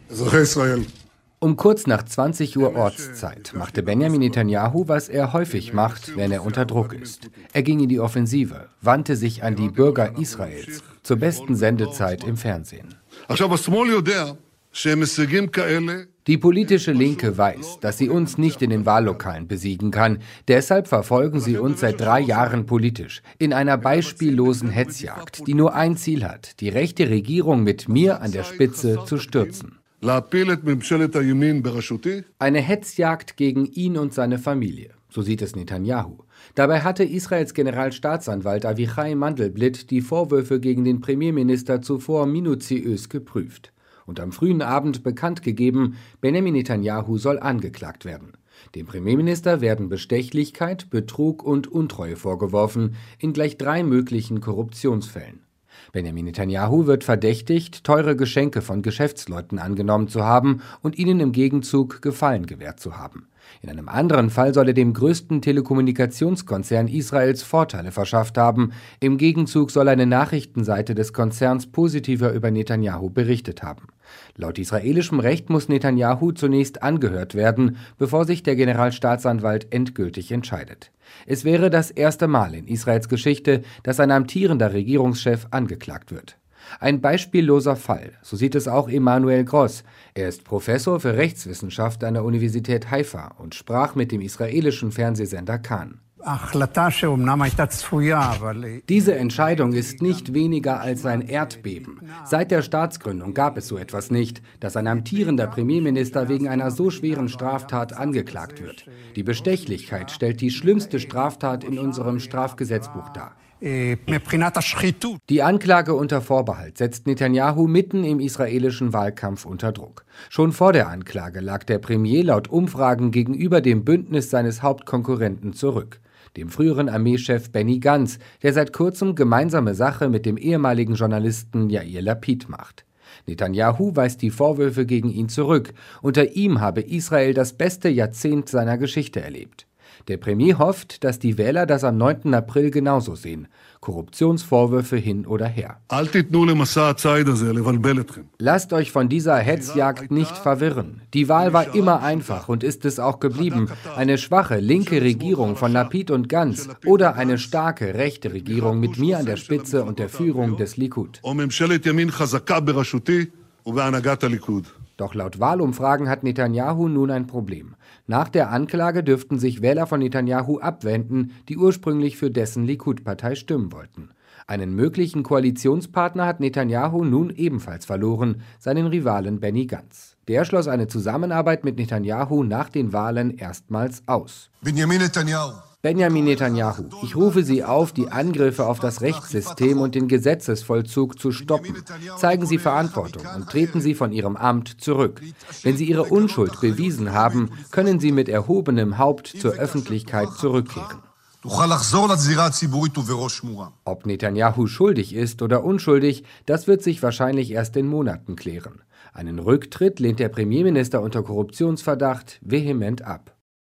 Um kurz nach 20 Uhr Ortszeit machte Benjamin Netanyahu, was er häufig macht, wenn er unter Druck ist. Er ging in die Offensive, wandte sich an die Bürger Israels zur besten Sendezeit im Fernsehen. Die politische Linke weiß, dass sie uns nicht in den Wahllokalen besiegen kann. Deshalb verfolgen sie uns seit 3 Jahren politisch, in einer beispiellosen Hetzjagd, die nur ein Ziel hat, die rechte Regierung mit mir an der Spitze zu stürzen. Eine Hetzjagd gegen ihn und seine Familie, so sieht es Netanyahu. Dabei hatte Israels Generalstaatsanwalt Avichai Mandelblit die Vorwürfe gegen den Premierminister zuvor minutiös geprüft und am frühen Abend bekannt gegeben, Benjamin Netanyahu soll angeklagt werden. Dem Premierminister werden Bestechlichkeit, Betrug und Untreue vorgeworfen, in gleich 3 möglichen Korruptionsfällen. Benjamin Netanyahu wird verdächtigt, teure Geschenke von Geschäftsleuten angenommen zu haben und ihnen im Gegenzug Gefallen gewährt zu haben. In einem anderen Fall soll er dem größten Telekommunikationskonzern Israels Vorteile verschafft haben. Im Gegenzug soll eine Nachrichtenseite des Konzerns positiver über Netanyahu berichtet haben. Laut israelischem Recht muss Netanyahu zunächst angehört werden, bevor sich der Generalstaatsanwalt endgültig entscheidet. Es wäre das erste Mal in Israels Geschichte, dass ein amtierender Regierungschef angeklagt wird. Ein beispielloser Fall, so sieht es auch Emanuel Gross. Er ist Professor für Rechtswissenschaft an der Universität Haifa und sprach mit dem israelischen Fernsehsender Kan. Diese Entscheidung ist nicht weniger als ein Erdbeben. Seit der Staatsgründung gab es so etwas nicht, dass ein amtierender Premierminister wegen einer so schweren Straftat angeklagt wird. Die Bestechlichkeit stellt die schlimmste Straftat in unserem Strafgesetzbuch dar. Die Anklage unter Vorbehalt setzt Netanyahu mitten im israelischen Wahlkampf unter Druck. Schon vor der Anklage lag der Premier laut Umfragen gegenüber dem Bündnis seines Hauptkonkurrenten zurück, dem früheren Armeechef Benny Gantz, der seit kurzem gemeinsame Sache mit dem ehemaligen Journalisten Yair Lapid macht. Netanyahu weist die Vorwürfe gegen ihn zurück. Unter ihm habe Israel das beste Jahrzehnt seiner Geschichte erlebt. Der Premier hofft, dass die Wähler das am 9. April genauso sehen. Korruptionsvorwürfe hin oder her. Lasst euch von dieser Hetzjagd nicht verwirren. Die Wahl war immer einfach und ist es auch geblieben. Eine schwache linke Regierung von Lapid und Gantz oder eine starke rechte Regierung mit mir an der Spitze und der Führung des Likud. Doch laut Wahlumfragen hat Netanyahu nun ein Problem. Nach der Anklage dürften sich Wähler von Netanyahu abwenden, die ursprünglich für dessen Likud-Partei stimmen wollten. Einen möglichen Koalitionspartner hat Netanyahu nun ebenfalls verloren, seinen Rivalen Benny Gantz. Der schloss eine Zusammenarbeit mit Netanyahu nach den Wahlen erstmals aus. Benjamin Netanyahu, ich rufe Sie auf, die Angriffe auf das Rechtssystem und den Gesetzesvollzug zu stoppen. Zeigen Sie Verantwortung und treten Sie von Ihrem Amt zurück. Wenn Sie Ihre Unschuld bewiesen haben, können Sie mit erhobenem Haupt zur Öffentlichkeit zurückkehren. Ob Netanyahu schuldig ist oder unschuldig, das wird sich wahrscheinlich erst in Monaten klären. Einen Rücktritt lehnt der Premierminister unter Korruptionsverdacht vehement ab.